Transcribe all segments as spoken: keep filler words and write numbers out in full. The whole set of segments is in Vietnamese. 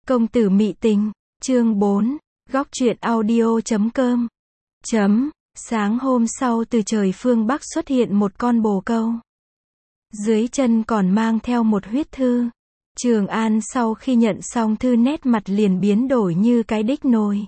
Công tử mị tình, chương bốn, góc truyện audio chấm com. Chấm, sáng hôm sau từ trời phương Bắc xuất hiện một con bồ câu. Dưới chân còn mang theo một huyết thư. Trường An sau khi nhận xong thư nét mặt liền biến đổi như cái đích nồi.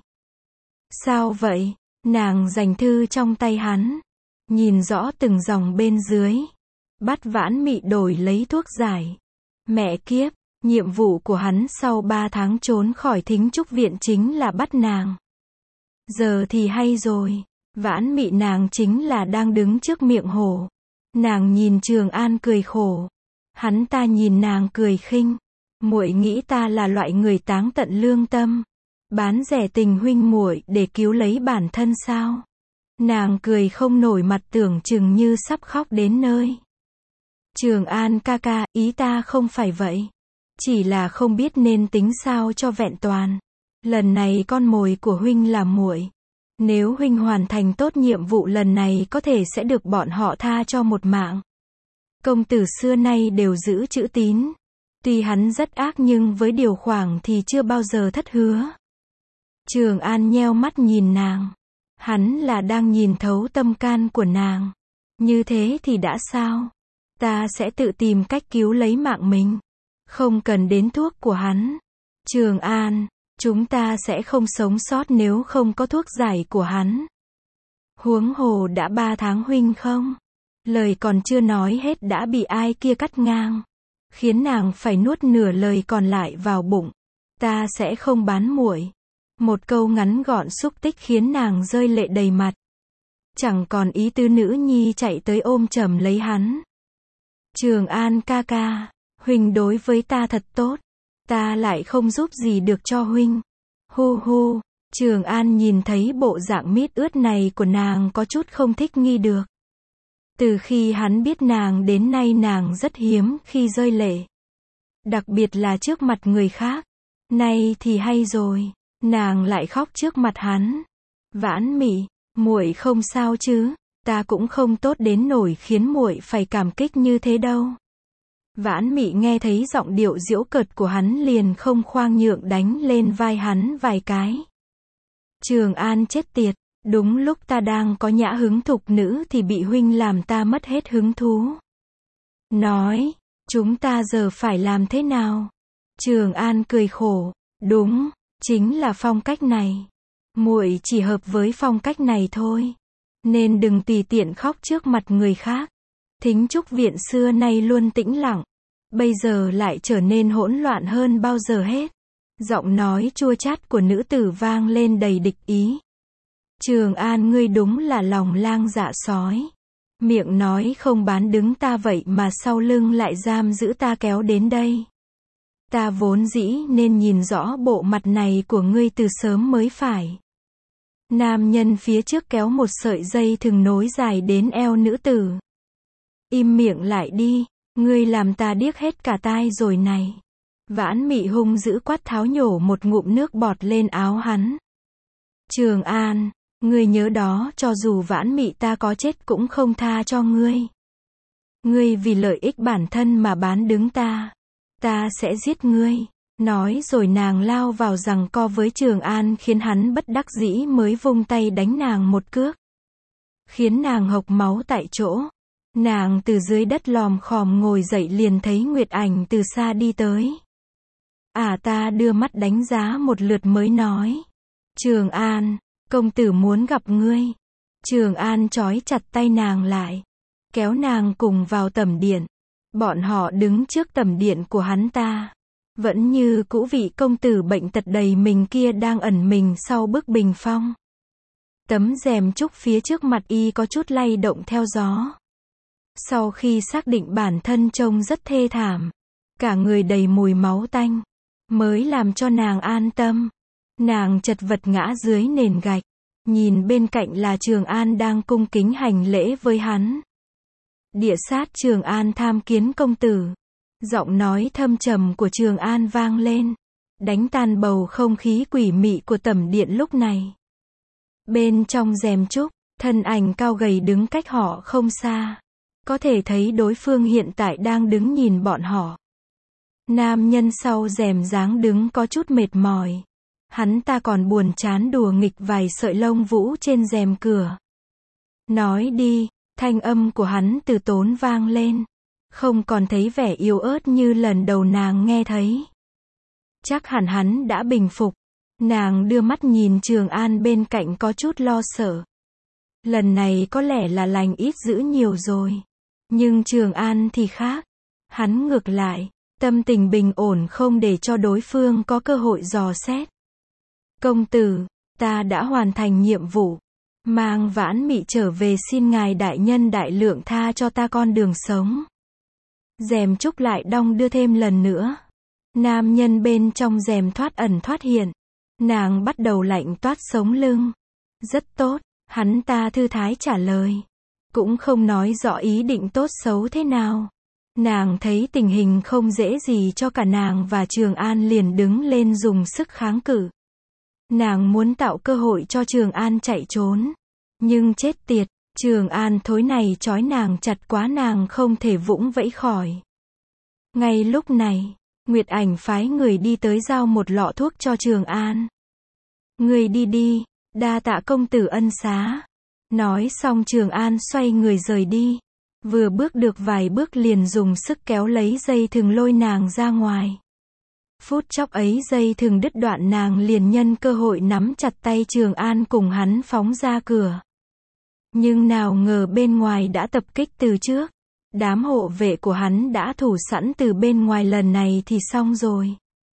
Sao vậy? Nàng giành thư trong tay hắn. Nhìn rõ từng dòng bên dưới. Bắt Vãn Mị đổi lấy thuốc giải. Mẹ kiếp, nhiệm vụ của hắn sau ba tháng trốn khỏi Thính Trúc Viện chính là bắt nàng. Giờ thì hay rồi. Vãn Mị nàng chính là đang đứng trước miệng hổ. Nàng nhìn Trường An cười khổ. Hắn ta nhìn nàng cười khinh. Muội nghĩ ta là loại người táng tận lương tâm, bán rẻ tình huynh muội để cứu lấy bản thân sao? Nàng cười không nổi, mặt tưởng chừng như sắp khóc đến nơi. Trường An ca ca, ý ta không phải vậy. Chỉ là không biết nên tính sao cho vẹn toàn. Lần này con mồi của huynh là muội. Nếu huynh hoàn thành tốt nhiệm vụ lần này có thể sẽ được bọn họ tha cho một mạng. Công tử xưa nay đều giữ chữ tín. Tuy hắn rất ác nhưng với điều khoản thì chưa bao giờ thất hứa. Trường An nheo mắt nhìn nàng. Hắn là đang nhìn thấu tâm can của nàng. Như thế thì đã sao? Ta sẽ tự tìm cách cứu lấy mạng mình. Không cần đến thuốc của hắn. Trường An, chúng ta sẽ không sống sót nếu không có thuốc giải của hắn. Huống hồ đã ba tháng huynh không? Lời còn chưa nói hết đã bị ai kia cắt ngang. Khiến nàng phải nuốt nửa lời còn lại vào bụng. Ta sẽ không bán muội. Một câu ngắn gọn xúc tích khiến nàng rơi lệ đầy mặt. Chẳng còn ý tứ, nữ nhi chạy tới ôm chầm lấy hắn. Trường An ca ca, huynh đối với ta thật tốt. Ta lại không giúp gì được cho huynh. Hu hu, Trường An nhìn thấy bộ dạng mít ướt này của nàng có chút không thích nghi được. Từ khi hắn biết nàng đến nay nàng rất hiếm khi rơi lệ. Đặc biệt là trước mặt người khác. Nay thì hay rồi, nàng lại khóc trước mặt hắn. Vãn Mị, muội không sao chứ? Ta cũng không tốt đến nổi khiến muội phải cảm kích như thế đâu. Vãn Mị nghe thấy giọng điệu giễu cợt của hắn liền không khoang nhượng đánh lên vai hắn vài cái. Trường An chết tiệt. Đúng lúc ta đang có nhã hứng thục nữ thì bị huynh làm ta mất hết hứng thú. Nói, chúng ta giờ phải làm thế nào? Trường An cười khổ, đúng, chính là phong cách này. Muội chỉ hợp với phong cách này thôi. Nên đừng tùy tiện khóc trước mặt người khác. Thính Trúc Viện xưa nay luôn tĩnh lặng, bây giờ lại trở nên hỗn loạn hơn bao giờ hết. Giọng nói chua chát của nữ tử vang lên đầy địch ý. Trường An, ngươi đúng là lòng lang dạ sói. Miệng nói không bán đứng ta vậy mà sau lưng lại giam giữ ta kéo đến đây. Ta vốn dĩ nên nhìn rõ bộ mặt này của ngươi từ sớm mới phải. Nam nhân phía trước kéo một sợi dây thừng nối dài đến eo nữ tử. Im miệng lại đi, ngươi làm ta điếc hết cả tai rồi này. Vãn Mị hung dữ quát tháo, nhổ một ngụm nước bọt lên áo hắn. Trường An, ngươi nhớ đó, cho dù Vãn Mị ta có chết cũng không tha cho ngươi. Ngươi vì lợi ích bản thân mà bán đứng ta. Ta sẽ giết ngươi. Nói rồi nàng lao vào giằng co với Trường An khiến hắn bất đắc dĩ mới vung tay đánh nàng một cước. Khiến nàng hộc máu tại chỗ. Nàng từ dưới đất lòm khòm ngồi dậy liền thấy Nguyệt Ảnh từ xa đi tới. À ta đưa mắt đánh giá một lượt mới nói. Trường An, công tử muốn gặp ngươi. Trường An trói chặt tay nàng lại. Kéo nàng cùng vào tẩm điện. Bọn họ đứng trước tẩm điện của hắn ta. Vẫn như cũ vị công tử bệnh tật đầy mình kia đang ẩn mình sau bức bình phong. Tấm rèm trúc phía trước mặt y có chút lay động theo gió. Sau khi xác định bản thân trông rất thê thảm, cả người đầy mùi máu tanh, mới làm cho nàng an tâm. Nàng chật vật ngã dưới nền gạch, nhìn bên cạnh là Trường An đang cung kính hành lễ với hắn. Địa sát Trường An tham kiến công tử. Giọng nói thâm trầm của Trường An vang lên, đánh tan bầu không khí quỷ mị của tẩm điện lúc này. Bên trong rèm trúc, thân ảnh cao gầy đứng cách họ không xa. Có thể thấy đối phương hiện tại đang đứng nhìn bọn họ. Nam nhân sau rèm dáng đứng có chút mệt mỏi. Hắn ta còn buồn chán đùa nghịch vài sợi lông vũ trên rèm cửa. Nói đi, thanh âm của hắn từ tốn vang lên. Không còn thấy vẻ yếu ớt như lần đầu nàng nghe thấy. Chắc hẳn hắn đã bình phục. Nàng đưa mắt nhìn Trường An bên cạnh có chút lo sợ. Lần này có lẽ là lành ít dữ nhiều rồi. Nhưng Trường An thì khác. Hắn ngược lại, tâm tình bình ổn không để cho đối phương có cơ hội dò xét. Công tử, ta đã hoàn thành nhiệm vụ. Mang Vãn Mị trở về, xin ngài đại nhân đại lượng tha cho ta con đường sống. Rèm trúc lại đong đưa thêm lần nữa. Nam nhân bên trong rèm thoát ẩn thoát hiện. Nàng bắt đầu lạnh toát sống lưng. Rất tốt, hắn ta thư thái trả lời. Cũng không nói rõ ý định tốt xấu thế nào. Nàng thấy tình hình không dễ gì cho cả nàng và Trường An liền đứng lên dùng sức kháng cự. Nàng muốn tạo cơ hội cho Trường An chạy trốn. Nhưng chết tiệt, Trường An thối này trói nàng chặt quá, nàng không thể vũng vẫy khỏi. Ngay lúc này, Nguyệt Ảnh phái người đi tới giao một lọ thuốc cho Trường An. Người đi đi, đa tạ công tử ân xá. Nói xong Trường An xoay người rời đi. Vừa bước được vài bước liền dùng sức kéo lấy dây thừng lôi nàng ra ngoài. Phút chốc ấy dây thừng đứt đoạn, nàng liền nhân cơ hội nắm chặt tay Trường An cùng hắn phóng ra cửa. Nhưng nào ngờ bên ngoài đã tập kích từ trước. Đám hộ vệ của hắn đã thủ sẵn từ bên ngoài, lần này thì xong rồi.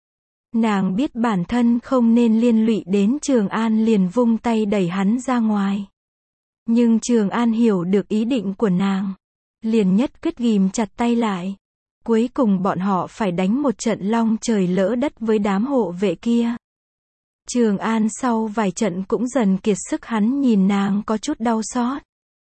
Nàng biết bản thân không nên liên lụy đến Trường An liền vung tay đẩy hắn ra ngoài. Nhưng Trường An hiểu được ý định của nàng. Liền nhất quyết ghìm chặt tay lại. Cuối cùng bọn họ phải đánh một trận long trời lỡ đất với đám hộ vệ kia. Trường An sau vài trận cũng dần kiệt sức, hắn nhìn nàng có chút đau xót.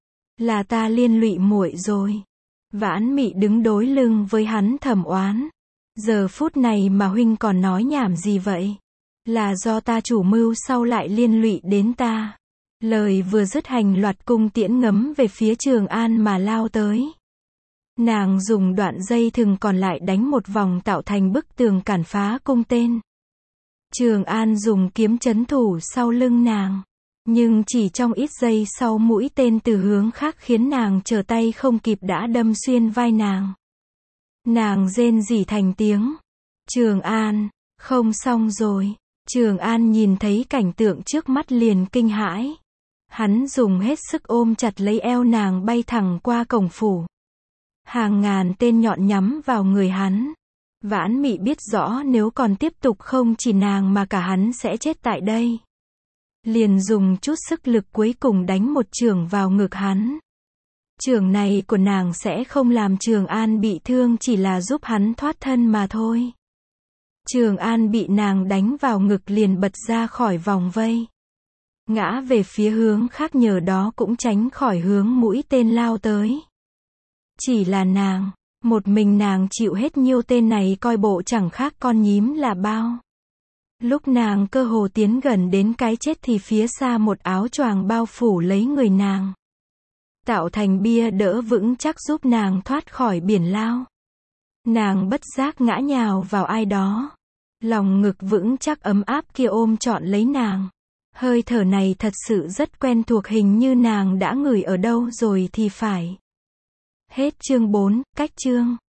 Là ta liên lụy muội rồi. Vãn Mị đứng đối lưng với hắn thầm oán. Giờ phút này mà huynh còn nói nhảm gì vậy? Là do ta chủ mưu sau lại liên lụy đến ta. Lời vừa dứt, hành loạt cung tiễn ngấm về phía Trường An mà lao tới. Nàng dùng đoạn dây thừng còn lại đánh một vòng tạo thành bức tường cản phá cung tên. Trường An dùng kiếm trấn thủ sau lưng nàng. Nhưng chỉ trong ít giây sau, mũi tên từ hướng khác khiến nàng trở tay không kịp đã đâm xuyên vai nàng. Nàng rên rỉ thành tiếng. Trường An, không xong rồi. Trường An nhìn thấy cảnh tượng trước mắt liền kinh hãi. Hắn dùng hết sức ôm chặt lấy eo nàng bay thẳng qua cổng phủ. Hàng ngàn tên nhọn nhắm vào người hắn. Vãn Mị biết rõ nếu còn tiếp tục không chỉ nàng mà cả hắn sẽ chết tại đây. Liền dùng chút sức lực cuối cùng đánh một chưởng vào ngực hắn. Chưởng này của nàng sẽ không làm Trường An bị thương, chỉ là giúp hắn thoát thân mà thôi. Trường An bị nàng đánh vào ngực liền bật ra khỏi vòng vây. Ngã về phía hướng khác, nhờ đó cũng tránh khỏi hướng mũi tên lao tới. Chỉ là nàng, một mình nàng chịu hết nhiêu tên này, coi bộ chẳng khác con nhím là bao. Lúc nàng cơ hồ tiến gần đến cái chết thì phía xa một áo choàng bao phủ lấy người nàng. Tạo thành bia đỡ vững chắc giúp nàng thoát khỏi biển lao. Nàng bất giác ngã nhào vào ai đó. Lòng ngực vững chắc ấm áp kia ôm trọn lấy nàng. Hơi thở này thật sự rất quen thuộc, hình như nàng đã ngửi ở đâu rồi thì phải. Hết chương bốn, cách chương.